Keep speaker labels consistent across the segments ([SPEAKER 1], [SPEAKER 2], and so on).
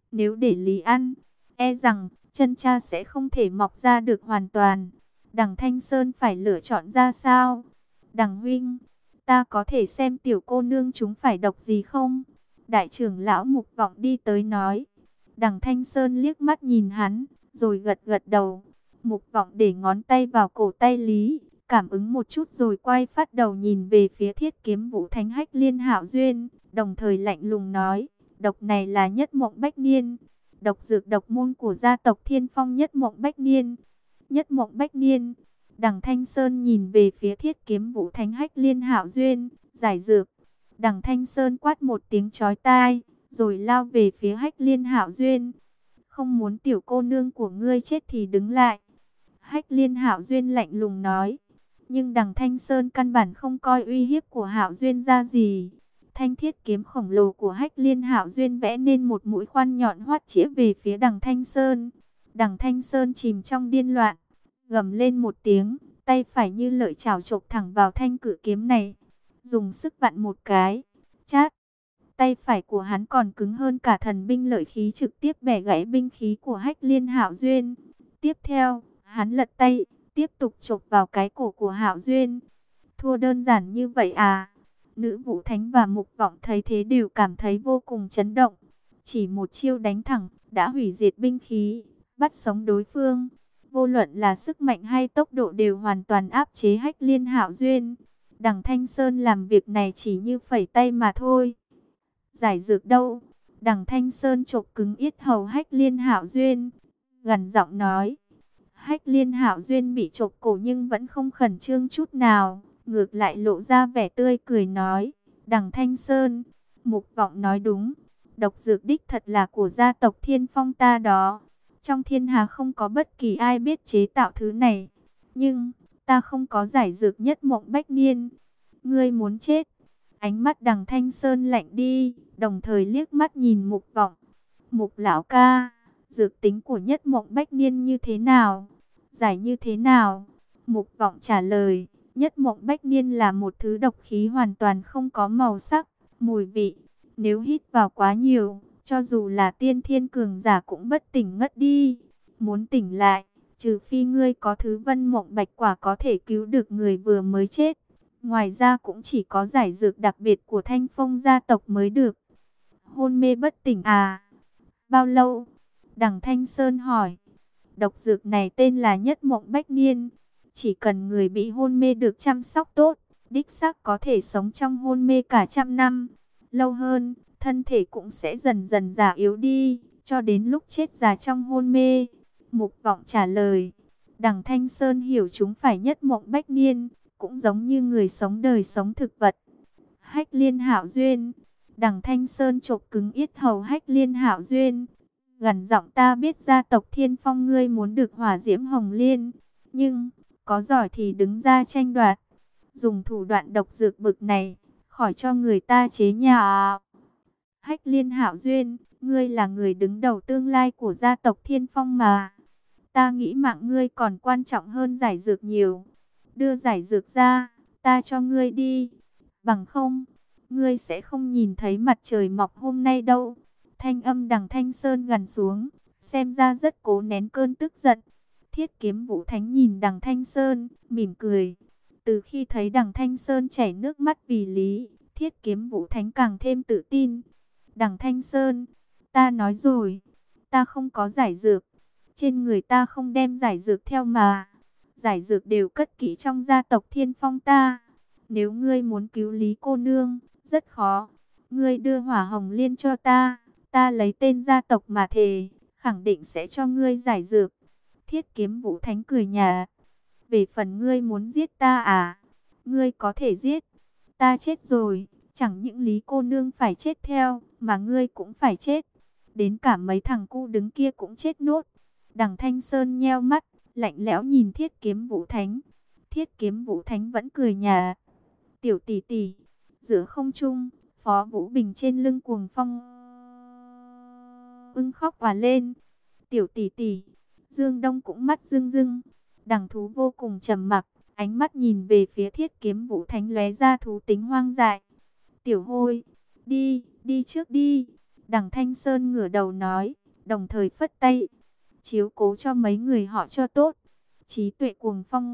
[SPEAKER 1] Nếu để Lý ăn, e rằng chân cha sẽ không thể mọc ra được hoàn toàn. Đằng Thanh Sơn phải lựa chọn ra sao? Đằng huynh, ta có thể xem tiểu cô nương chúng phải độc gì không? Đại trưởng lão Mục Vọng đi tới nói. Đằng Thanh Sơn liếc mắt nhìn hắn, rồi gật gật đầu. Mục Vọng để ngón tay vào cổ tay Lý, cảm ứng một chút rồi quay phát đầu nhìn về phía Thiết Kiếm Vũ Thánh Hách Liên Hạo Duyên, đồng thời lạnh lùng nói, độc này là Nhất Mộng Bách Niên, độc dược độc môn của gia tộc Thiên Phong Nhất Mộng Bách Niên. Nhất Mộng Bách Niên. Đằng Thanh Sơn nhìn về phía Thiết Kiếm Vũ Thánh Hách Liên Hạo Duyên, giải dược. Đằng Thanh Sơn quát một tiếng chói tai, rồi lao về phía Hách Liên Hạo Duyên. Không muốn tiểu cô nương của ngươi chết thì đứng lại. Hách Liên Hạo Duyên lạnh lùng nói. Nhưng đằng Thanh Sơn căn bản không coi uy hiếp của Hạo Duyên ra gì. Thanh thiết kiếm khổng lồ của Hách Liên Hạo Duyên vẽ nên một mũi khoan nhọn hoắt chĩa về phía đằng Thanh Sơn. Đằng Thanh Sơn chìm trong điên loạn, gầm lên một tiếng, tay phải như lợi chảo chộp thẳng vào thanh cự kiếm này. Dùng sức vặn một cái, chát. Tay phải của hắn còn cứng hơn cả thần binh lợi khí, trực tiếp bẻ gãy binh khí của Hách Liên Hạo Duyên. Tiếp theo, hắn lật tay, tiếp tục chộp vào cái cổ của Hạo Duyên. Thua đơn giản như vậy à? Nữ Vũ Thánh và Mục Vọng thấy thế đều cảm thấy vô cùng chấn động. Chỉ một chiêu đánh thẳng, đã hủy diệt binh khí, bắt sống đối phương. Vô luận là sức mạnh hay tốc độ đều hoàn toàn áp chế Hách Liên Hạo Duyên. Đằng Thanh Sơn làm việc này chỉ như phẩy tay mà thôi. Giải dược đâu? Đằng Thanh Sơn chộp cứng yết hầu Hách Liên Hạo Duyên, gằn giọng nói. Hách Liên Hạo Duyên bị chộp cổ nhưng vẫn không khẩn trương chút nào, ngược lại lộ ra vẻ tươi cười nói. Đằng Thanh Sơn, Mục Vọng nói đúng, độc dược đích thật là của gia tộc Thiên Phong ta đó. Trong thiên hà không có bất kỳ ai biết chế tạo thứ này. Nhưng, ta không có giải dược Nhất Mộng Bách Niên. Ngươi muốn chết. Ánh mắt đằng Thanh Sơn lạnh đi, đồng thời liếc mắt nhìn Mục Vọng. Mục lão ca, dược tính của Nhất Mộng Bách Niên như thế nào? Giải như thế nào? Mục Vọng trả lời, Nhất Mộng Bách Niên là một thứ độc khí hoàn toàn không có màu sắc, mùi vị. Nếu hít vào quá nhiều, cho dù là tiên thiên cường giả cũng bất tỉnh ngất đi. Muốn tỉnh lại, trừ phi ngươi có thứ Vân Mộng Bạch Quả có thể cứu được người vừa mới chết. Ngoài ra cũng chỉ có giải dược đặc biệt của Thanh Phong gia tộc mới được. Hôn mê bất tỉnh à? Bao lâu? Đằng Thanh Sơn hỏi. Độc dược này tên là Nhất Mộng Bách Niên. Chỉ cần người bị hôn mê được chăm sóc tốt, đích xác có thể sống trong hôn mê cả trăm năm. Lâu hơn, thân thể cũng sẽ dần dần già yếu đi, cho đến lúc chết già trong hôn mê. Mục Vọng trả lời. Đằng Thanh Sơn hiểu chúng phải Nhất Mộng Bách Niên, cũng giống như người sống đời sống thực vật. Hách Liên Hạo Duyên. Đằng Thanh Sơn chộp cứng yết hầu Hách Liên Hạo Duyên, gằn giọng, ta biết gia tộc Thiên Phong ngươi muốn được Hỏa Diễm Hồng Liên, nhưng có giỏi thì đứng ra tranh đoạt. Dùng thủ đoạn độc dược bực này, khỏi cho người ta chế nhạo. Hách Liên Hạo Duyên, ngươi là người đứng đầu tương lai của gia tộc Thiên Phong mà. Ta nghĩ mạng ngươi còn quan trọng hơn giải dược nhiều. Đưa giải dược ra, ta cho ngươi đi. Bằng không, ngươi sẽ không nhìn thấy mặt trời mọc hôm nay đâu. Thanh âm đằng Thanh Sơn gằn xuống, xem ra rất cố nén cơn tức giận. Thiết Kiếm Vũ Thánh nhìn đằng Thanh Sơn, mỉm cười. Từ khi thấy đằng Thanh Sơn chảy nước mắt vì Lý, Thiết Kiếm Vũ Thánh càng thêm tự tin. Đằng Thanh Sơn, ta nói rồi, ta không có giải dược. Trên người ta không đem giải dược theo mà. Giải dược đều cất kỹ trong gia tộc Thiên Phong ta. Nếu ngươi muốn cứu Lý cô nương, rất khó. Ngươi đưa Hỏa Hồng Liên cho ta, ta lấy tên gia tộc mà thề, khẳng định sẽ cho ngươi giải dược. Thiết Kiếm Vũ Thánh cười nhạt. Về phần ngươi muốn giết ta à? Ngươi có thể giết. Ta chết rồi, chẳng những Lý cô nương phải chết theo, mà ngươi cũng phải chết. Đến cả mấy thằng cu đứng kia cũng chết nốt. Đằng Thanh Sơn nheo mắt, lạnh lẽo nhìn Thiết Kiếm Vũ Thánh. Thiết Kiếm Vũ Thánh vẫn cười nhạt. Tiểu tỷ tỷ, giữa không trung, Phó Vũ Bình trên lưng Cuồng Phong ưng khóc òa lên. Tiểu tỷ tỷ, Dương Đông cũng mắt rưng rưng. Đằng thú vô cùng trầm mặc, ánh mắt nhìn về phía Thiết Kiếm Vũ Thánh lóe ra thú tính hoang dại. Tiểu Hôi, đi, đi trước đi. Đằng Thanh Sơn ngửa đầu nói, đồng thời phất tay, chiếu cố cho mấy người họ cho tốt. Trí tuệ cuồng phong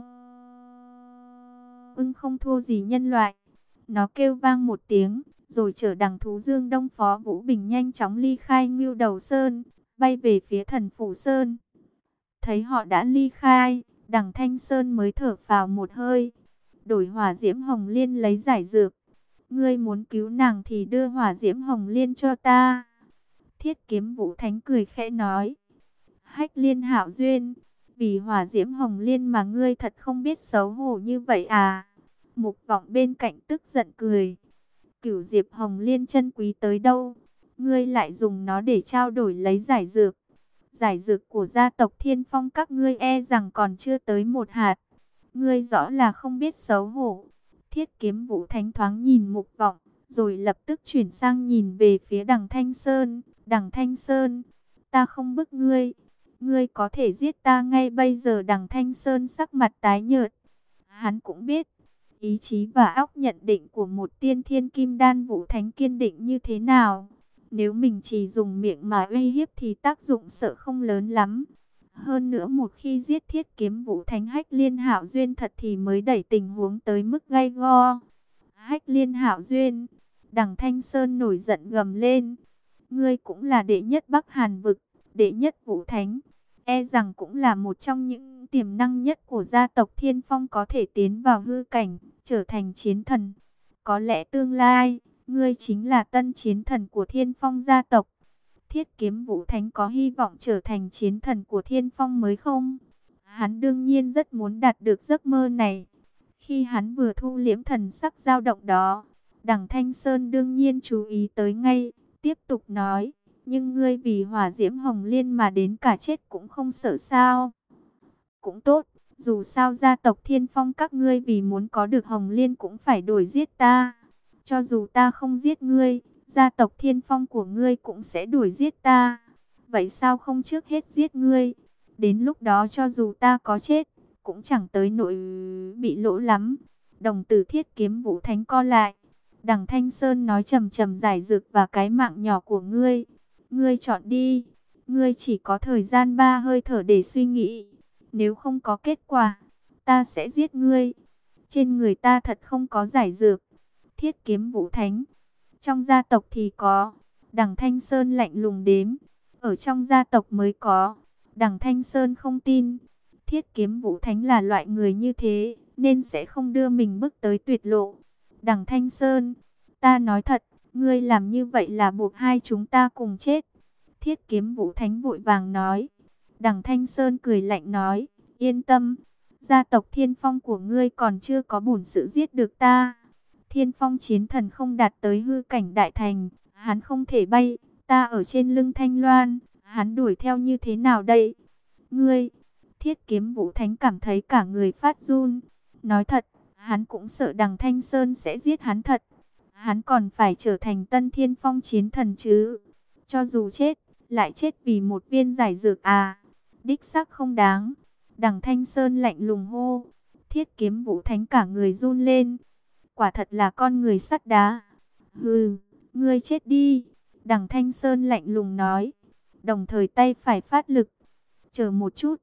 [SPEAKER 1] ưng không thua gì nhân loại. Nó kêu vang một tiếng, rồi chở đằng thú Dương Đông Phó Vũ Bình nhanh chóng ly khai Ngưu Đầu Sơn, bay về phía Thần Phủ Sơn. Thấy họ đã ly khai, đằng Thanh Sơn mới thở phào một hơi. Đổi Hỏa Diễm Hồng Liên lấy giải dược. Ngươi muốn cứu nàng thì đưa Hỏa Diễm Hồng Liên cho ta. Thiết Kiếm Vũ Thánh cười khẽ nói. Hách Liên hảo duyên, vì Hỏa Diễm Hồng Liên mà ngươi thật không biết xấu hổ như vậy à? Mục Vọng bên cạnh tức giận cười. Cửu Diệp Hồng Liên chân quý tới đâu, ngươi lại dùng nó để trao đổi lấy giải dược. Giải dược của gia tộc Thiên Phong các ngươi e rằng còn chưa tới một hạt. Ngươi rõ là không biết xấu hổ. Thiết Kiếm Vũ Thánh thoáng nhìn Mục Vọng, rồi lập tức chuyển sang nhìn về phía đằng Thanh Sơn. Đằng Thanh Sơn, ta không bức ngươi. Ngươi có thể giết ta ngay bây giờ. Đằng Thanh Sơn sắc mặt tái nhợt. Hắn cũng biết, ý chí và óc nhận định của một tiên thiên kim đan Vũ Thánh kiên định như thế nào. Nếu mình chỉ dùng miệng mà uy hiếp thì tác dụng sợ không lớn lắm. Hơn nữa một khi giết Thiết Kiếm Vũ Thánh Hách Liên hảo duyên thật thì mới đẩy tình huống tới mức gay go. Hách Liên hảo duyên, đằng Thanh Sơn nổi giận gầm lên. Ngươi cũng là đệ nhất Bắc Hàn vực, đệ nhất Vũ Thánh. E rằng cũng là một trong những tiềm năng nhất của gia tộc Thiên Phong có thể tiến vào hư cảnh, trở thành chiến thần. Có lẽ tương lai, ngươi chính là tân chiến thần của Thiên Phong gia tộc. Thiết Kiếm Vũ Thánh có hy vọng trở thành chiến thần của Thiên Phong mới không? Hắn đương nhiên rất muốn đạt được giấc mơ này. Khi hắn vừa thu liễm thần sắc dao động đó, đằng Thanh Sơn đương nhiên chú ý tới ngay, tiếp tục nói. Nhưng ngươi vì Hỏa Diễm Hồng Liên mà đến cả chết cũng không sợ sao? Cũng tốt, dù sao gia tộc Thiên Phong các ngươi vì muốn có được Hồng Liên cũng phải đổi giết ta. Cho dù ta không giết ngươi, gia tộc Thiên Phong của ngươi cũng sẽ đuổi giết ta. Vậy sao không trước hết giết ngươi? Đến lúc đó cho dù ta có chết, cũng chẳng tới nỗi bị lỗ lắm. Đồng tử Thiết Kiếm Vũ Thánh co lại. Đằng Thanh Sơn nói trầm trầm giải dược và cái mạng nhỏ của ngươi. Ngươi chọn đi. Ngươi chỉ có thời gian 3 hơi thở để suy nghĩ. Nếu không có kết quả, ta sẽ giết ngươi. Trên người ta thật không có giải dược. Thiết Kiếm Vũ Thánh. Trong gia tộc thì có. Đằng Thanh Sơn lạnh lùng đếm. Ở trong gia tộc mới có. Đằng Thanh Sơn không tin. Thiết Kiếm Vũ Thánh là loại người như thế, nên sẽ không đưa mình bước tới tuyệt lộ. Đằng Thanh Sơn, ta nói thật, ngươi làm như vậy là buộc hai chúng ta cùng chết. Thiết Kiếm Vũ Thánh vội vàng nói. Đằng Thanh Sơn cười lạnh nói, yên tâm, gia tộc Thiên Phong của ngươi còn chưa có bổn sự giết được ta. Thiên Phong chiến thần không đạt tới hư cảnh đại thành, hắn không thể bay, ta ở trên lưng Thanh Loan, hắn đuổi theo như thế nào đây? Ngươi, Thiết Kiếm Vũ Thánh cảm thấy cả người phát run. Nói thật, hắn cũng sợ đằng Thanh Sơn sẽ giết hắn thật. Hắn còn phải trở thành tân Thiên Phong chiến thần chứ. Cho dù chết, lại chết vì một viên giải dược à. Đích xác không đáng. Đằng Thanh Sơn lạnh lùng hô. Thiết Kiếm Vũ Thánh cả người run lên. Quả thật là con người sắt đá. Hừ, ngươi chết đi. Đằng Thanh Sơn lạnh lùng nói. Đồng thời tay phải phát lực. Chờ một chút.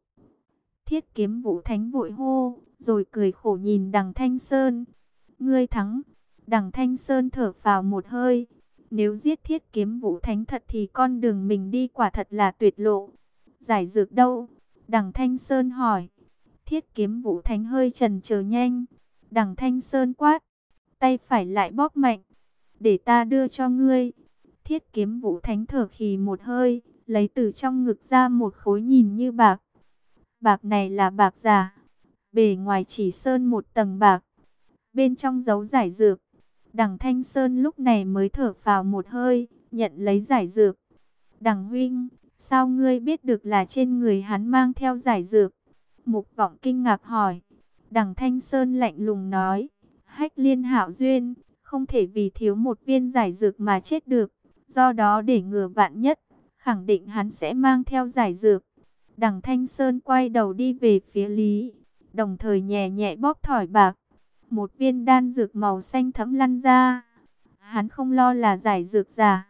[SPEAKER 1] Thiết Kiếm Vũ Thánh vội hô, rồi cười khổ nhìn đằng Thanh Sơn. Ngươi thắng. Đằng Thanh Sơn thở phào một hơi. Nếu giết Thiết Kiếm Vũ Thánh thật thì con đường mình đi quả thật là tuyệt lộ. Giải dược đâu? Đằng Thanh Sơn hỏi. Thiết Kiếm Vũ Thánh hơi chần chờ nhanh. Đằng Thanh Sơn quát. Tay phải lại bóp mạnh. Để ta đưa cho ngươi. Thiết Kiếm Vũ Thánh thở khì một hơi, lấy từ trong ngực ra một khối nhìn như bạc. Bạc này là bạc giả. Bề ngoài chỉ sơn một tầng bạc. Bên trong giấu giải dược. Đằng Thanh Sơn lúc này mới thở phào một hơi, nhận lấy giải dược. Đằng huynh, sao ngươi biết được là trên người hắn mang theo giải dược? Mục Vọng kinh ngạc hỏi. Đằng Thanh Sơn lạnh lùng nói. Hách Liên hảo duyên, không thể vì thiếu một viên giải dược mà chết được. Do đó để ngừa vạn nhất, khẳng định hắn sẽ mang theo giải dược. Đằng Thanh Sơn quay đầu đi về phía Lý, đồng thời nhẹ nhẹ bóp thỏi bạc. Một viên đan dược màu xanh thẫm lăn ra. Hắn không lo là giải dược giả,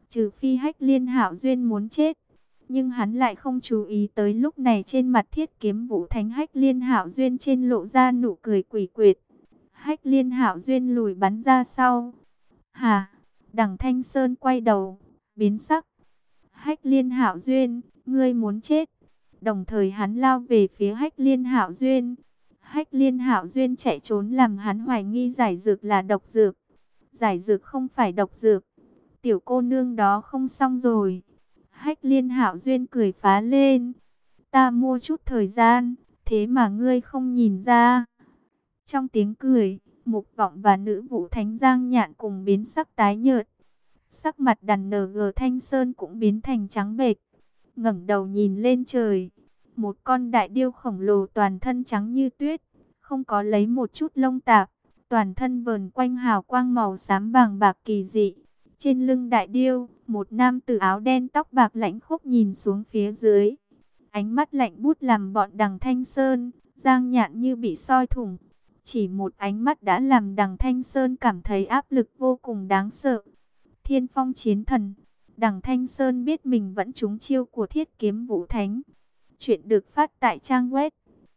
[SPEAKER 1] trừ phi Hách Liên Hạo Duyên muốn chết. Nhưng hắn lại không chú ý tới lúc này trên mặt Thiết Kiếm Vũ Thánh Hách Liên Hạo Duyên trên lộ ra nụ cười quỷ quyệt. Hách Liên Hạo Duyên lùi bắn ra sau. Hà, Đằng Thanh Sơn quay đầu, biến sắc. Hách Liên Hạo Duyên, ngươi muốn chết. Đồng thời hắn lao về phía Hách Liên Hạo Duyên. Hách Liên Hạo Duyên chạy trốn làm hắn hoài nghi giải dược là độc dược. Giải dược không phải độc dược. Tiểu cô nương đó không xong rồi. Hách Liên Hạo Duyên cười phá lên. Ta mua chút thời gian, thế mà ngươi không nhìn ra. Trong tiếng cười, Mục Vọng và nữ vũ thánh Giang Nhạn cùng biến sắc tái nhợt. Sắc mặt đàn NG Thanh Sơn cũng biến thành trắng bệch. Ngẩng đầu nhìn lên trời. Một con đại điêu khổng lồ toàn thân trắng như tuyết, không có lấy một chút lông tạp, toàn thân vờn quanh hào quang màu xám vàng bạc kỳ dị. Trên lưng đại điêu, một nam tử áo đen tóc bạc lãnh khốc nhìn xuống phía dưới. Ánh mắt lạnh bút làm bọn Đằng Thanh Sơn, Giang Nhạn như bị soi thủng. Chỉ một ánh mắt đã làm Đằng Thanh Sơn cảm thấy áp lực vô cùng đáng sợ. Thiên Phong Chiến Thần. Đằng Thanh Sơn biết mình vẫn trúng chiêu của Thiết Kiếm Vũ Thánh. Chuyện được phát tại trang web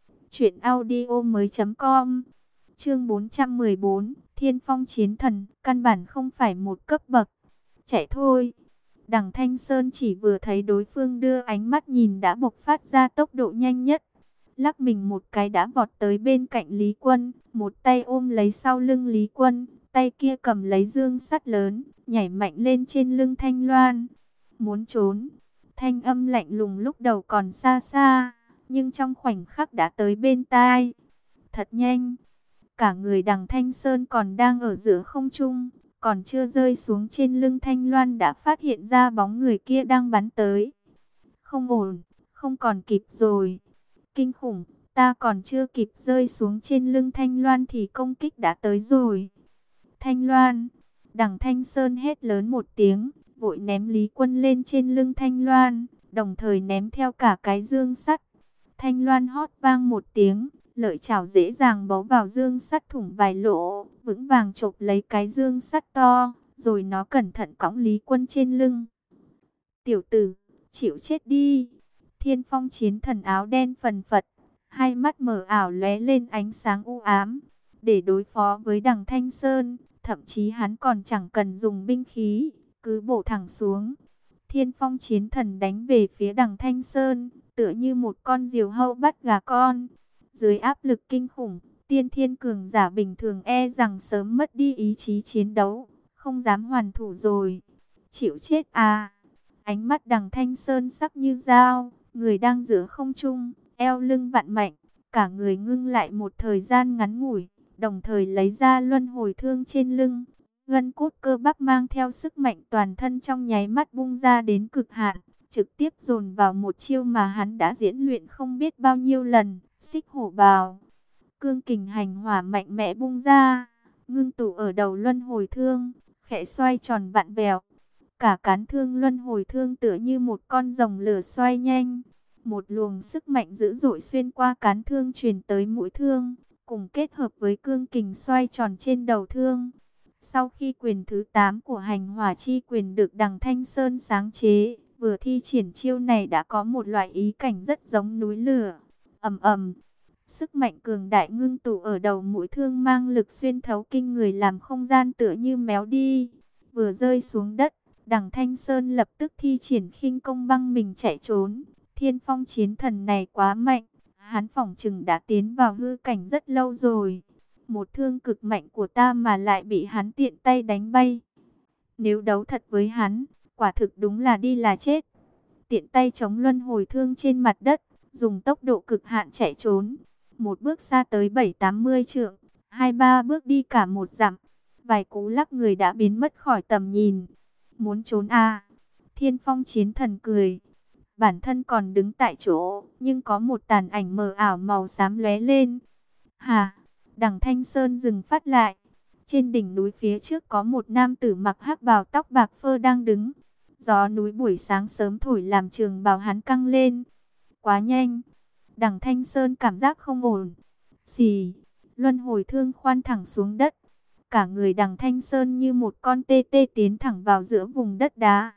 [SPEAKER 1] truyệnaudiomoi.com. Chương 414, Thiên Phong Chiến Thần, căn bản không phải một cấp bậc. Chạy thôi. Đằng Thanh Sơn chỉ vừa thấy đối phương đưa ánh mắt nhìn đã bộc phát ra tốc độ nhanh nhất. Lắc mình một cái đã vọt tới bên cạnh Lý Quân, một tay ôm lấy sau lưng Lý Quân, tay kia cầm lấy dương sắt lớn, nhảy mạnh lên trên lưng Thanh Loan. Muốn trốn. Thanh âm lạnh lùng lúc đầu còn xa xa, nhưng trong khoảnh khắc đã tới bên tai. Thật nhanh. Cả người Đằng Thanh Sơn còn đang ở giữa không trung, còn chưa rơi xuống trên lưng Thanh Loan đã phát hiện ra bóng người kia đang bắn tới. Không ổn, không còn kịp rồi. Kinh khủng, ta còn chưa kịp rơi xuống trên lưng Thanh Loan thì công kích đã tới rồi. Thanh Loan, Đằng Thanh Sơn hét lớn một tiếng, vội ném Lý Quân lên trên lưng Thanh Loan, đồng thời ném theo cả cái dương sắt. Thanh Loan hót vang một tiếng, lợi chảo dễ dàng bấu vào dương sắt thủng vài lỗ, vững vàng chộp lấy cái dương sắt to, rồi nó cẩn thận cõng Lý Quân trên lưng. Tiểu tử, chịu chết đi. Thiên Phong Chiến Thần áo đen phần phật, hai mắt mờ ảo lóe lên ánh sáng u ám. Để đối phó với Đằng Thanh Sơn, thậm chí hắn còn chẳng cần dùng binh khí, cứ bổ thẳng xuống. Thiên Phong Chiến Thần đánh về phía Đằng Thanh Sơn, tựa như một con diều hâu bắt gà con. Dưới áp lực kinh khủng, tiên thiên cường giả bình thường e rằng sớm mất đi ý chí chiến đấu, không dám hoàn thủ rồi. Chịu chết à! Ánh mắt Đằng Thanh Sơn sắc như dao, người đang giữa không trung, eo lưng vặn mạnh, cả người ngưng lại một thời gian ngắn ngủi, đồng thời lấy ra luân hồi thương trên lưng. Gân cốt cơ bắp mang theo sức mạnh toàn thân trong nháy mắt bung ra đến cực hạn, trực tiếp dồn vào một chiêu mà hắn đã diễn luyện không biết bao nhiêu lần, xích hổ bào. Cương kình hành hỏa mạnh mẽ bung ra, ngưng tụ ở đầu luân hồi thương, khẽ xoay tròn vặn vẹo. Cả cán thương luân hồi thương tựa như một con rồng lửa xoay nhanh. Một luồng sức mạnh dữ dội xuyên qua cán thương truyền tới mũi thương, cùng kết hợp với cương kình xoay tròn trên đầu thương. Sau khi quyền thứ 8 của hành hỏa chi quyền được Đằng Thanh Sơn sáng chế, vừa thi triển chiêu này đã có một loại ý cảnh rất giống núi lửa. Ầm ầm, sức mạnh cường đại ngưng tụ ở đầu mũi thương mang lực xuyên thấu kinh người làm không gian tựa như méo đi. Vừa rơi xuống đất, Đằng Thanh Sơn lập tức thi triển khinh công băng mình chạy trốn. Thiên Phong Chiến Thần này quá mạnh, hắn phỏng chừng đã tiến vào hư cảnh rất lâu rồi. Một thương cực mạnh của ta mà lại bị hắn tiện tay đánh bay. Nếu đấu thật với hắn, quả thực đúng là đi là chết. Tiện tay chống luân hồi thương trên mặt đất, dùng tốc độ cực hạn chạy trốn. Một bước xa tới 7-80 trượng, 2-3 bước đi cả một dặm. Vài cú lắc người đã biến mất khỏi tầm nhìn. Muốn trốn à? Thiên Phong Chiến Thần cười. Bản thân còn đứng tại chỗ, nhưng có một tàn ảnh mờ ảo màu xám lóe lên. Hà! Đằng Thanh Sơn dừng phát lại. Trên đỉnh núi phía trước có một nam tử mặc hắc bào tóc bạc phơ đang đứng. Gió núi buổi sáng sớm thổi làm trường bào hắn căng lên. Quá nhanh. Đằng Thanh Sơn cảm giác không ổn. Xì! Luân hồi thương khoan thẳng xuống đất. Cả người Đằng Thanh Sơn như một con tê tê tiến thẳng vào giữa vùng đất đá.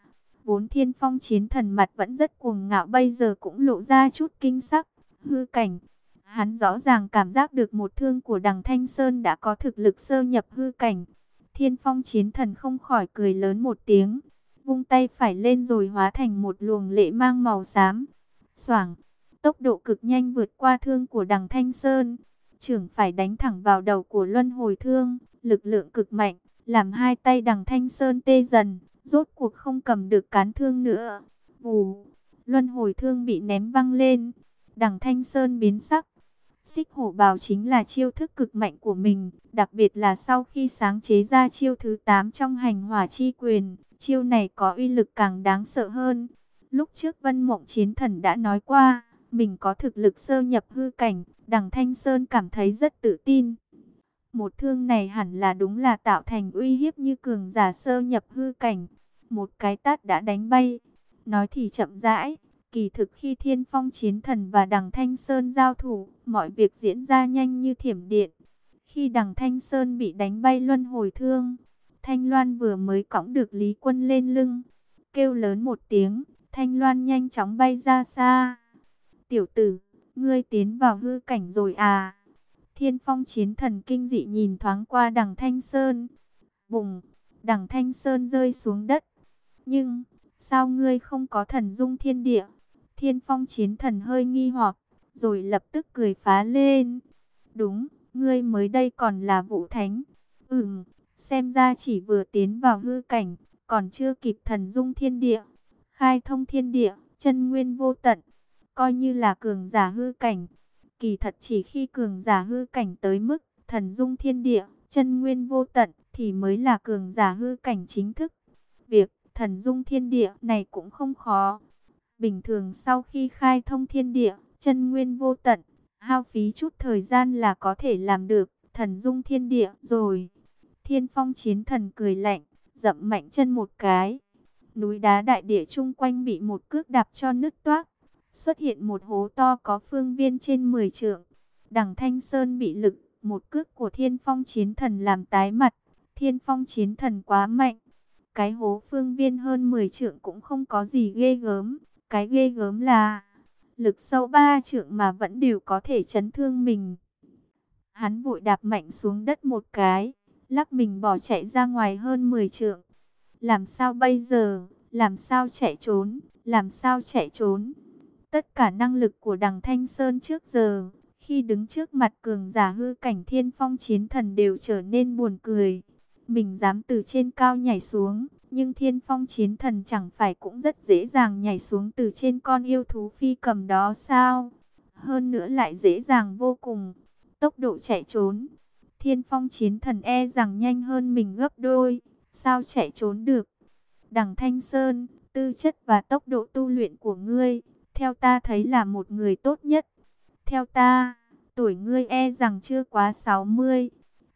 [SPEAKER 1] Vốn Thiên Phong Chiến Thần mặt vẫn rất cuồng ngạo, bây giờ cũng lộ ra chút kinh sắc. Hư cảnh, hắn rõ ràng cảm giác được một thương của Đằng Thanh Sơn đã có thực lực sơ nhập hư cảnh. Thiên Phong Chiến Thần không khỏi cười lớn một tiếng, vung tay phải lên rồi hóa thành một luồng lệ mang màu xám. Xoảng, tốc độ cực nhanh vượt qua thương của Đằng Thanh Sơn, chưởng phải đánh thẳng vào đầu của Luân Hồi Thương, lực lượng cực mạnh, làm hai tay Đằng Thanh Sơn tê dần, rốt cuộc không cầm được cán thương nữa. Vù, Luân Hồi Thương bị ném văng lên, Đằng Thanh Sơn biến sắc. Xích hổ bào chính là chiêu thức cực mạnh của mình, đặc biệt là sau khi sáng chế ra chiêu thứ 8 trong hành hỏa chi quyền, chiêu này có uy lực càng đáng sợ hơn. Lúc trước Vân Mộng Chiến Thần đã nói qua, mình có thực lực sơ nhập hư cảnh, Đằng Thanh Sơn cảm thấy rất tự tin. Một thương này hẳn là đúng là tạo thành uy hiếp như cường giả sơ nhập hư cảnh. Một cái tát đã đánh bay. Nói thì chậm rãi, kỳ thực khi Thiên Phong Chiến Thần và Đằng Thanh Sơn giao thủ, mọi việc diễn ra nhanh như thiểm điện. Khi Đằng Thanh Sơn bị đánh bay Luân Hồi Thương, Thanh Loan vừa mới cõng được Lý Quân lên lưng, kêu lớn một tiếng, Thanh Loan nhanh chóng bay ra xa. Tiểu tử, ngươi tiến vào hư cảnh rồi à? Thiên Phong Chiến Thần kinh dị nhìn thoáng qua Đằng Thanh Sơn. Bùng, Đằng Thanh Sơn rơi xuống đất. Nhưng, sao ngươi không có thần dung thiên địa? Thiên Phong Chiến Thần hơi nghi hoặc, rồi lập tức cười phá lên. Đúng, ngươi mới đây còn là Vũ Thánh. Xem ra chỉ vừa tiến vào hư cảnh, còn chưa kịp thần dung thiên địa, khai thông thiên địa, chân nguyên vô tận, coi như là cường giả hư cảnh. Kỳ thật chỉ khi cường giả hư cảnh tới mức thần dung thiên địa, chân nguyên vô tận thì mới là cường giả hư cảnh chính thức. Việc thần dung thiên địa này cũng không khó. Bình thường sau khi khai thông thiên địa, chân nguyên vô tận, hao phí chút thời gian là có thể làm được thần dung thiên địa rồi. Thiên Phong Chiến Thần cười lạnh, dậm mạnh chân một cái. Núi đá đại địa chung quanh bị một cước đạp cho nứt toác. Xuất hiện một hố to có phương viên trên 10 trượng. Đằng Thanh Sơn bị lực một cước của Thiên Phong Chiến Thần làm tái mặt. Thiên Phong Chiến Thần quá mạnh. Cái hố phương viên hơn 10 trượng cũng không có gì ghê gớm. Cái ghê gớm là lực sâu 3 trượng mà vẫn đều có thể chấn thương mình. Hắn vội đạp mạnh xuống đất một cái, lắc mình bỏ chạy ra ngoài hơn 10 trượng. Làm sao bây giờ? Làm sao chạy trốn? Làm sao chạy trốn? Tất cả năng lực của Đằng Thanh Sơn trước giờ, khi đứng trước mặt cường giả hư cảnh Thiên Phong Chiến Thần đều trở nên buồn cười. Mình dám từ trên cao nhảy xuống, nhưng Thiên Phong Chiến Thần chẳng phải cũng rất dễ dàng nhảy xuống từ trên con yêu thú phi cầm đó sao? Hơn nữa lại dễ dàng vô cùng. Tốc độ chạy trốn, Thiên Phong Chiến Thần e rằng nhanh hơn mình gấp đôi, sao chạy trốn được? Đằng Thanh Sơn, tư chất và tốc độ tu luyện của ngươi, theo ta thấy là một người tốt nhất. Theo ta, tuổi ngươi e rằng chưa quá 60.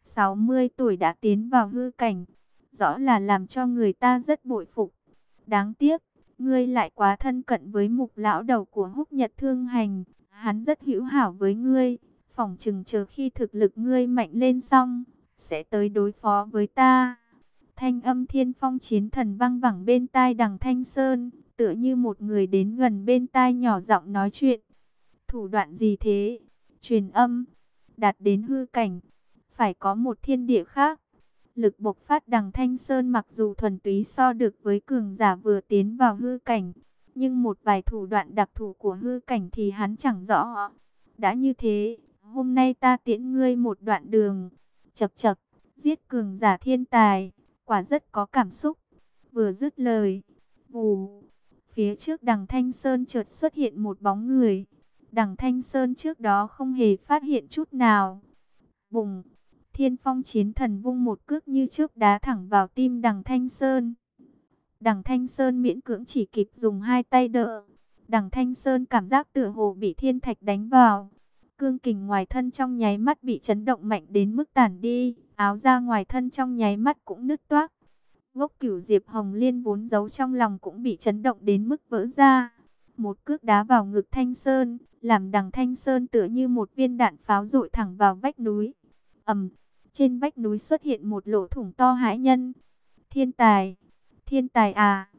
[SPEAKER 1] 60 tuổi đã tiến vào hư cảnh, rõ là làm cho người ta rất bội phục. Đáng tiếc, ngươi lại quá thân cận với Mục lão đầu của Húc Nhật Thương Hành, hắn rất hữu hảo với ngươi, phỏng chừng chờ khi thực lực ngươi mạnh lên xong, sẽ tới đối phó với ta. Thanh âm Thiên Phong Chiến Thần vang vẳng bên tai Đằng Thanh Sơn, tựa như một người đến gần bên tai nhỏ giọng nói chuyện. Thủ đoạn gì thế? Truyền âm, đạt đến hư cảnh, phải có một thiên địa khác. Lực bộc phát Đằng Thanh Sơn mặc dù thuần túy so được với cường giả vừa tiến vào hư cảnh, nhưng một vài thủ đoạn đặc thù của hư cảnh thì hắn chẳng rõ. Đã như thế, hôm nay ta tiễn ngươi một đoạn đường. Chậc chậc, giết cường giả thiên tài, quả rất có cảm xúc. Vừa dứt lời, vù, phía trước Đằng Thanh Sơn chợt xuất hiện một bóng người. Đằng Thanh Sơn trước đó không hề phát hiện chút nào. Bùng, Thiên Phong Chiến Thần vung một cước như chớp đá thẳng vào tim Đằng Thanh Sơn. Đằng Thanh Sơn miễn cưỡng chỉ kịp dùng hai tay đỡ. Đằng Thanh Sơn cảm giác tựa hồ bị thiên thạch đánh vào. Cương kình ngoài thân trong nháy mắt bị chấn động mạnh đến mức tản đi. Áo da ngoài thân trong nháy mắt cũng nứt toác. Gốc Cửu Diệp Hồng Liên vốn giấu trong lòng cũng bị chấn động đến mức vỡ ra. Một cước đá vào ngực Thanh Sơn, làm Đằng Thanh Sơn tựa như một viên đạn pháo dội thẳng vào vách núi. Ầm, trên vách núi xuất hiện một lỗ thủng to hãi nhân. Thiên tài à!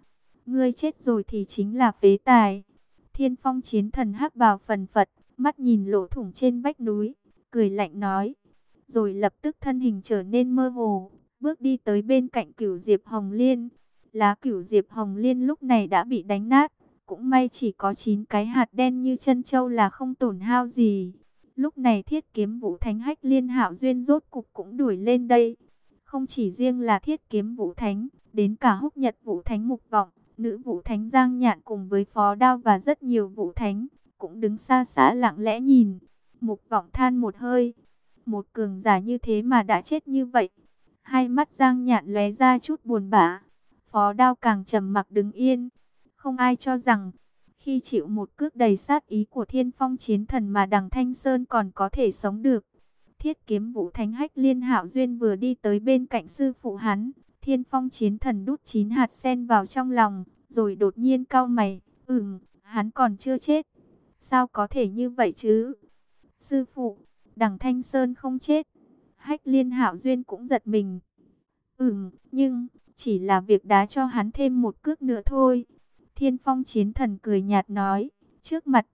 [SPEAKER 1] Ngươi chết rồi thì chính là phế tài. Thiên Phong chiến thần hắc bào phần phật, mắt nhìn lỗ thủng trên vách núi, cười lạnh nói. Rồi lập tức thân hình trở nên mơ hồ, bước đi tới bên cạnh Cửu Diệp Hồng Liên. Lá Cửu Diệp Hồng Liên lúc này đã bị đánh nát, cũng may chỉ có 9 cái hạt đen như chân châu là không tổn hao gì. Lúc này Thiết Kiếm Vũ Thánh Hách Liên Hạo Duyên rốt cục cũng đuổi lên đây. Không chỉ riêng là Thiết Kiếm Vũ Thánh, đến cả Húc Nhật Vũ Thánh Mục Vọng, Nữ Vũ Thánh Giang Nhạn cùng với Phó Đao và rất nhiều Vũ Thánh cũng đứng xa xa lặng lẽ nhìn. Mục Vọng than một hơi, một cường giả như thế mà đã chết như vậy. Hai mắt Giang Nhạn lóe ra chút buồn bã. Phó Đao càng trầm mặc đứng yên. Không ai cho rằng khi chịu một cước đầy sát ý của Thiên Phong chiến thần mà Đằng Thanh Sơn còn có thể sống được. Thiết Kiếm Vũ Thánh Hách Liên Hạo Duyên vừa đi tới bên cạnh sư phụ hắn, Thiên Phong chiến thần đút 9 hạt sen vào trong lòng, rồi đột nhiên cau mày, hắn còn chưa chết. Sao có thể như vậy chứ? Sư phụ, Đằng Thanh Sơn không chết. Hách Liên Hạo Duyên cũng giật mình. Nhưng chỉ là việc đá cho hắn thêm một cước nữa thôi. Thiên Phong chiến thần cười nhạt nói, trước mặt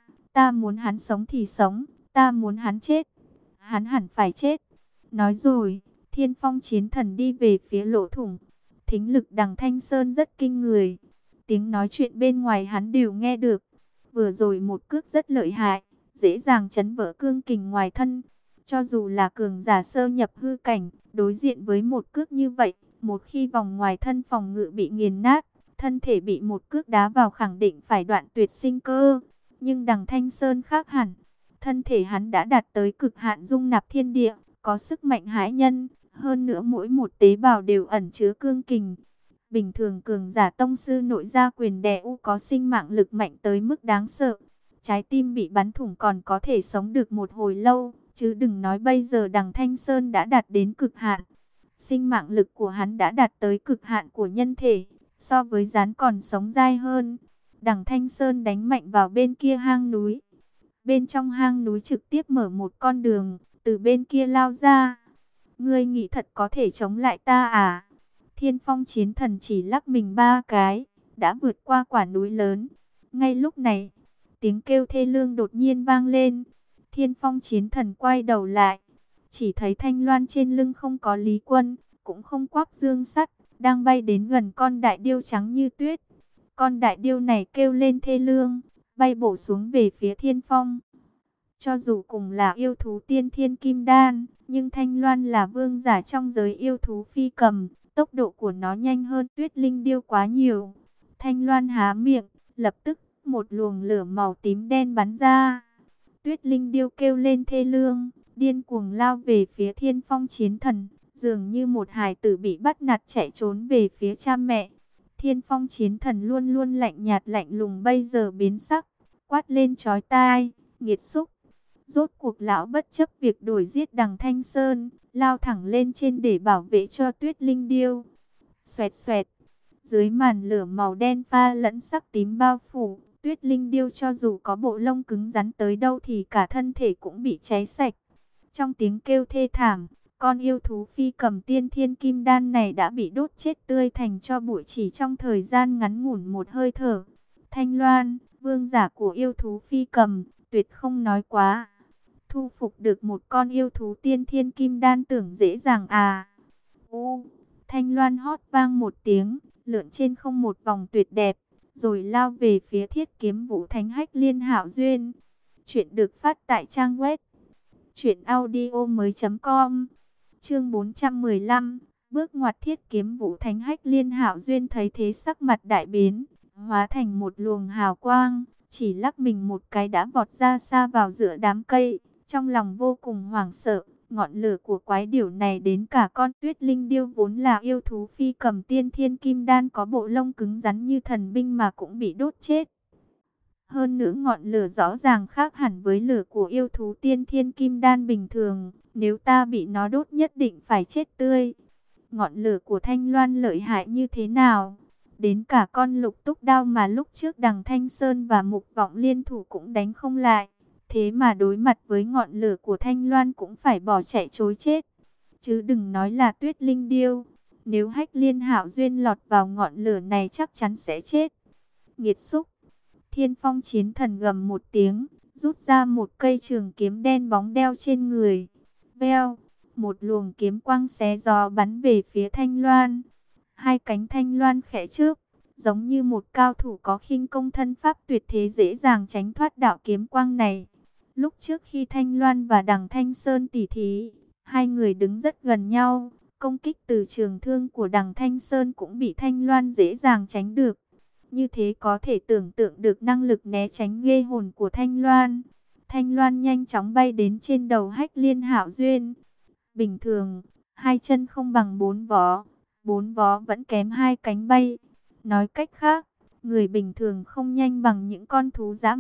[SPEAKER 1] ta muốn hắn sống thì sống, ta muốn hắn chết, hắn hẳn phải chết. Nói rồi, Thiên Phong chiến thần đi về phía lỗ thủng. Thính lực Đằng Thanh Sơn rất kinh người. Tiếng nói chuyện bên ngoài hắn đều nghe được. Vừa rồi một cước rất lợi hại, dễ dàng chấn vỡ cương kình ngoài thân. Cho dù là cường giả sơ nhập hư cảnh, đối diện với một cước như vậy, một khi vòng ngoài thân phòng ngự bị nghiền nát, thân thể bị một cước đá vào khẳng định phải đoạn tuyệt sinh cơ. Nhưng Đằng Thanh Sơn khác hẳn, thân thể hắn đã đạt tới cực hạn dung nạp thiên địa, có sức mạnh hãi nhân, hơn nữa mỗi một tế bào đều ẩn chứa cương kình. Bình thường cường giả tông sư nội gia quyền đè u có sinh mạng lực mạnh tới mức đáng sợ. Trái tim bị bắn thủng còn có thể sống được một hồi lâu, chứ đừng nói bây giờ Đằng Thanh Sơn đã đạt đến cực hạn. Sinh mạng lực của hắn đã đạt tới cực hạn của nhân thể, so với rắn còn sống dai hơn. Đằng Thanh Sơn đánh mạnh vào bên kia hang núi. Bên trong hang núi trực tiếp mở một con đường, từ bên kia lao ra. Ngươi nghĩ thật có thể chống lại ta à? Thiên Phong chiến thần chỉ lắc mình 3 cái, đã vượt qua quả núi lớn. Ngay lúc này, tiếng kêu thê lương đột nhiên vang lên. Thiên Phong chiến thần quay đầu lại, chỉ thấy thanh loan trên lưng không có Lý Quân, cũng không quắc dương sắt, đang bay đến gần con đại điêu trắng như tuyết. Con đại điêu này kêu lên thê lương, bay bổ xuống về phía Thiên Phong. Cho dù cùng là yêu thú tiên thiên kim đan, nhưng thanh loan là vương giả trong giới yêu thú phi cầm, tốc độ của nó nhanh hơn tuyết linh điêu quá nhiều. Thanh loan há miệng, lập tức một luồng lửa màu tím đen bắn ra. Tuyết linh điêu kêu lên thê lương, điên cuồng lao về phía Thiên Phong chiến thần, dường như một hài tử bị bắt nạt chạy trốn về phía cha mẹ. Thiên Phong chiến thần luôn luôn lạnh nhạt lạnh lùng bây giờ biến sắc, quát lên chói tai, nghiệt xúc. Rốt cuộc lão bất chấp việc đuổi giết Đằng Thanh Sơn, lao thẳng lên trên để bảo vệ cho Tuyết Linh Điêu. Xoẹt xoẹt, dưới màn lửa màu đen pha lẫn sắc tím bao phủ, Tuyết Linh Điêu cho dù có bộ lông cứng rắn tới đâu thì cả thân thể cũng bị cháy sạch. Trong tiếng kêu thê thảm, con yêu thú phi cầm tiên thiên kim đan này đã bị đốt chết tươi thành tro bụi chỉ trong thời gian ngắn ngủn một hơi thở. Thanh Loan, vương giả của yêu thú phi cầm, tuyệt không nói quá. Thu phục được một con yêu thú tiên thiên kim đan tưởng dễ dàng à? Thanh Loan hót vang một tiếng, lượn trên không một vòng tuyệt đẹp, rồi lao về phía Thiết Kiếm Vũ Thánh Hách Liên Hạo Duyên. Chuyện được phát tại trang web truyệnaudiomoi.com. Chương 415, bước ngoặt Thiết Kiếm Vũ Thánh Hách Liên Hạo Duyên thấy thế sắc mặt đại biến, hóa thành một luồng hào quang, chỉ lắc mình một cái đã vọt ra xa vào giữa đám cây. Trong lòng vô cùng hoảng sợ, ngọn lửa của quái điểu này đến cả con Tuyết Linh Điêu vốn là yêu thú phi cầm tiên thiên kim đan có bộ lông cứng rắn như thần binh mà cũng bị đốt chết. Hơn nữa ngọn lửa rõ ràng khác hẳn với lửa của yêu thú tiên thiên kim đan bình thường, nếu ta bị nó đốt nhất định phải chết tươi. Ngọn lửa của Thanh Loan lợi hại như thế nào? Đến cả con Lục Túc Đao mà lúc trước Đằng Thanh Sơn và Mục Vọng liên thủ cũng đánh không lại. Thế mà đối mặt với ngọn lửa của Thanh Loan cũng phải bỏ chạy trối chết. Chứ đừng nói là Tuyết Linh Điêu. Nếu Hách Liên Hạo Duyên lọt vào ngọn lửa này chắc chắn sẽ chết. Nghiệt xúc! Thiên Phong Chiến Thần gầm một tiếng, rút ra một cây trường kiếm đen bóng đeo trên người. Veo, một luồng kiếm quang xé gió bắn về phía Thanh Loan. Hai cánh Thanh Loan khẽ chớp, giống như một cao thủ có khinh công thân pháp tuyệt thế dễ dàng tránh thoát đạo kiếm quang này. Lúc trước khi Thanh Loan và Đằng Thanh Sơn tỉ thí, hai người đứng rất gần nhau, công kích từ trường thương của Đằng Thanh Sơn cũng bị Thanh Loan dễ dàng tránh được. Như thế có thể tưởng tượng được năng lực né tránh ghê hồn của Thanh Loan. Thanh Loan nhanh chóng bay đến trên đầu Hách Liên Hạo Duyên. Bình thường, hai chân không bằng bốn vó vẫn kém hai cánh bay. Nói cách khác, người bình thường không nhanh bằng những con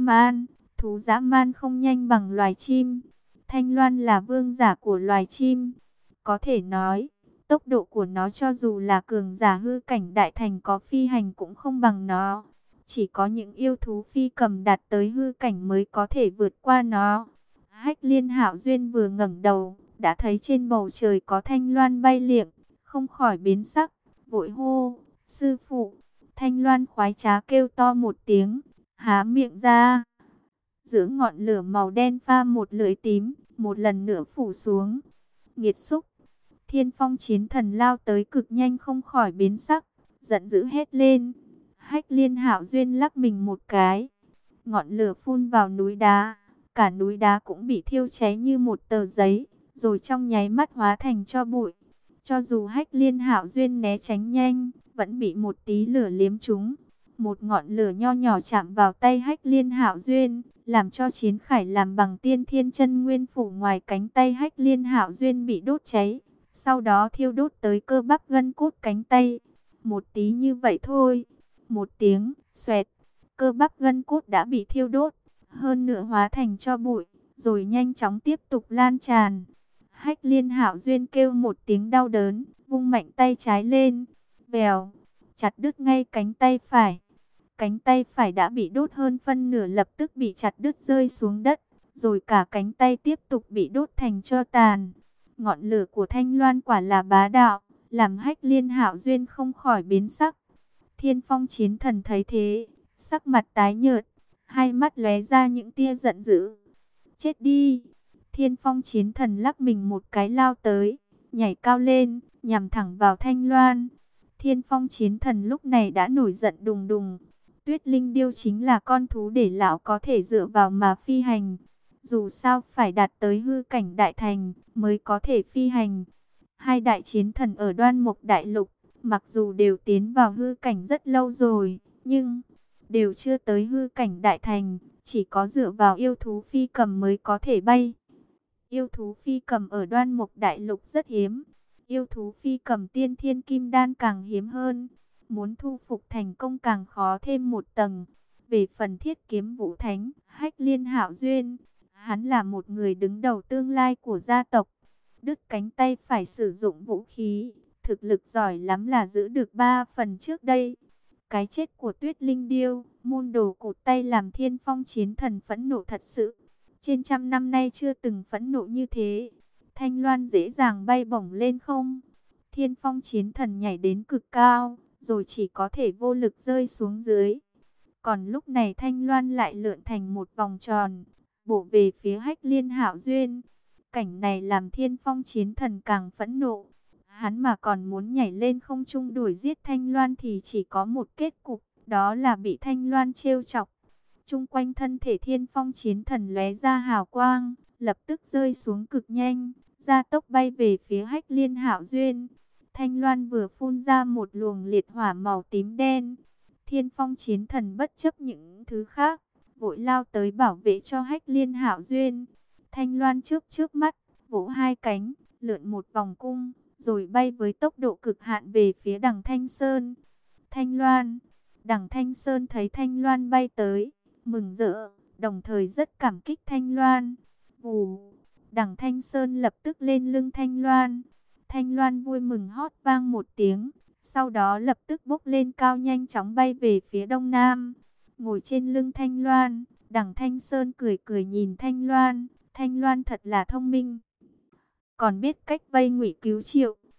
[SPEAKER 1] thú dã man không nhanh bằng loài chim. Thanh Loan là vương giả của loài chim. Có thể nói, tốc độ của nó cho dù là cường giả hư cảnh đại thành có phi hành cũng không bằng nó. Chỉ có những yêu thú phi cầm đạt tới hư cảnh mới có thể vượt qua nó. Hách Liên Hạo Duyên vừa ngẩng đầu, đã thấy trên bầu trời có Thanh Loan bay liệng, không khỏi biến sắc, vội hô, sư phụ. Thanh Loan khoái trá kêu to một tiếng, há miệng ra. Giữa ngọn lửa màu đen pha một lưỡi tím, một lần nữa phủ xuống. Nghiệt xúc! Thiên Phong Chiến Thần lao tới cực nhanh không khỏi biến sắc, giận dữ hét lên. Hách Liên Hạo Duyên lắc mình một cái, ngọn lửa phun vào núi đá, cả núi đá cũng bị thiêu cháy như một tờ giấy, rồi trong nháy mắt hóa thành tro bụi. Cho dù Hách Liên Hạo Duyên né tránh nhanh, vẫn bị một tí lửa liếm trúng. Một ngọn lửa nho nhỏ chạm vào tay Hách Liên Hạo Duyên, làm cho chiến khải làm bằng tiên thiên chân nguyên phủ ngoài cánh tay Hách Liên Hạo Duyên bị đốt cháy. Sau đó thiêu đốt tới cơ bắp gân cốt cánh tay. Một tí như vậy thôi. Một tiếng, xoẹt, cơ bắp gân cốt đã bị thiêu đốt, hơn nữa hóa thành tro bụi, rồi nhanh chóng tiếp tục lan tràn. Hách Liên Hạo Duyên kêu một tiếng đau đớn, vung mạnh tay trái lên, vèo, chặt đứt ngay cánh tay phải. Cánh tay phải đã bị đốt hơn phân nửa lập tức bị chặt đứt rơi xuống đất, rồi cả cánh tay tiếp tục bị đốt thành tro tàn. Ngọn lửa của Thanh Loan quả là bá đạo, làm Hách Liên Hạo Duyên không khỏi biến sắc. Thiên Phong Chiến Thần thấy thế, sắc mặt tái nhợt, hai mắt lóe ra những tia giận dữ. Chết đi! Thiên Phong Chiến Thần lắc mình một cái lao tới, nhảy cao lên, nhằm thẳng vào Thanh Loan. Thiên Phong Chiến Thần lúc này đã nổi giận đùng đùng. Tuyết Linh Điêu chính là con thú để lão có thể dựa vào mà phi hành. Dù sao phải đạt tới hư cảnh đại thành mới có thể phi hành. Hai đại chiến thần ở Đoan Mộc Đại Lục, mặc dù đều tiến vào hư cảnh rất lâu rồi, nhưng đều chưa tới hư cảnh đại thành, chỉ có dựa vào yêu thú phi cầm mới có thể bay. Yêu thú phi cầm ở Đoan Mộc Đại Lục rất hiếm, yêu thú phi cầm tiên thiên kim đan càng hiếm hơn, muốn thu phục thành công càng khó thêm một tầng. Về phần Thiết Kiếm Vũ Thánh, Hách Liên Hạo Duyên, hắn là một người đứng đầu tương lai của gia tộc. Đứt cánh tay phải sử dụng vũ khí, thực lực giỏi lắm là giữ được 3 phần trước đây. Cái chết của Tuyết Linh Điêu, môn đồ cụt tay làm Thiên Phong Chiến Thần phẫn nộ thật sự. Trên trăm năm nay chưa từng phẫn nộ như thế. Thanh Loan dễ dàng bay bổng lên không. Thiên Phong Chiến Thần nhảy đến cực cao, rồi chỉ có thể vô lực rơi xuống dưới. Còn lúc này Thanh Loan lại lượn thành một vòng tròn, bổ về phía Hách Liên Hạo Duyên. Cảnh này làm Thiên Phong Chiến Thần càng phẫn nộ. Hắn mà còn muốn nhảy lên không trung đuổi giết Thanh Loan thì chỉ có một kết cục, đó là bị Thanh Loan trêu chọc. Trung quanh thân thể Thiên Phong Chiến Thần lóe ra hào quang, lập tức rơi xuống cực nhanh, gia tốc bay về phía Hách Liên Hạo Duyên. Thanh Loan vừa phun ra một luồng liệt hỏa màu tím đen. Thiên Phong Chiến Thần bất chấp những thứ khác, vội lao tới bảo vệ cho Hách Liên Hạo Duyên. Thanh Loan trước mắt, vỗ hai cánh, lượn một vòng cung, rồi bay với tốc độ cực hạn về phía Đằng Thanh Sơn. Thanh Loan, Đằng Thanh Sơn thấy Thanh Loan bay tới, mừng rỡ, đồng thời rất cảm kích Thanh Loan. Vù, Đằng Thanh Sơn lập tức lên lưng Thanh Loan. Thanh Loan vui mừng hót vang một tiếng, sau đó lập tức bốc lên cao nhanh chóng bay về phía đông nam. Ngồi trên lưng Thanh Loan, Đằng Thanh Sơn cười cười nhìn Thanh Loan. Thanh Loan thật là thông minh, còn biết cách vây ngụy cứu triệu.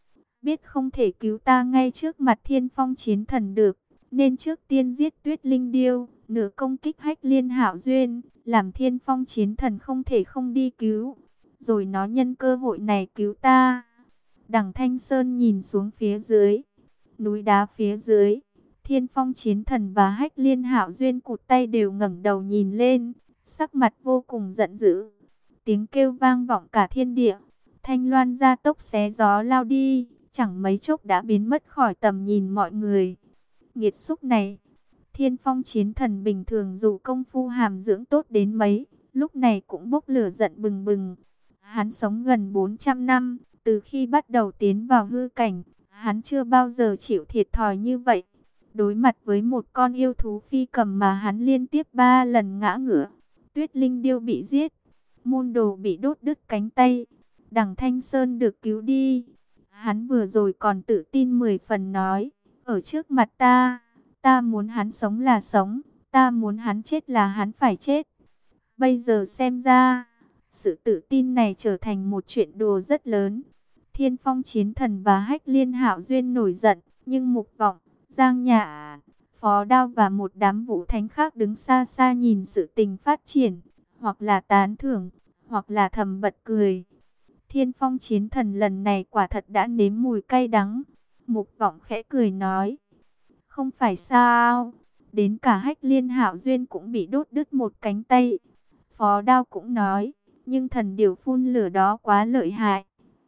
[SPEAKER 1] biết không thể cứu ta ngay trước mặt Thiên Phong Chiến Thần được, nên trước tiên giết Tuyết Linh Điêu, nửa công kích Hách Liên Hạo Duyên, làm Thiên Phong Chiến Thần không thể không đi cứu, rồi nó nhân cơ hội này cứu ta. Đằng Thanh Sơn nhìn xuống phía dưới, núi đá phía dưới, Thiên Phong Chiến Thần và Hách Liên Hạo Duyên cụt tay đều ngẩng đầu nhìn lên, sắc mặt vô cùng giận dữ. Tiếng kêu vang vọng cả thiên địa, Thanh Loan gia tốc xé gió lao đi, chẳng mấy chốc đã biến mất khỏi tầm nhìn mọi người. Nghiệt xúc này, Thiên Phong Chiến Thần bình thường dù công phu hàm dưỡng tốt đến mấy, lúc này cũng bốc lửa giận bừng bừng. Hắn sống gần 400 năm, từ khi bắt đầu tiến vào hư cảnh, hắn chưa bao giờ chịu thiệt thòi như vậy. Đối mặt với một con yêu thú phi cầm mà hắn liên tiếp 3 lần ngã ngửa, Tuyết Linh Điêu bị giết, môn đồ bị đốt đứt cánh tay, Đằng Thanh Sơn được cứu đi. Hắn vừa rồi còn tự tin 10 phần nói, ở trước mặt ta muốn hắn sống là sống, ta muốn hắn chết là hắn phải chết. Bây giờ xem ra, sự tự tin này trở thành một chuyện đùa rất lớn. Thiên Phong Chiến Thần và Hách Liên Hạo Duyên nổi giận, nhưng Mục Vọng, Giang Nhã, Phó Đao và một đám vũ thánh khác đứng xa xa nhìn sự tình phát triển, hoặc là tán thưởng, hoặc là thầm bật cười. Thiên Phong Chiến Thần lần này quả thật đã nếm mùi cay đắng. Mục Vọng khẽ cười nói, không phải sao, đến cả Hách Liên Hạo Duyên cũng bị đốt đứt một cánh tay. Phó Đao cũng nói, nhưng thần điều phun lửa đó quá lợi hại,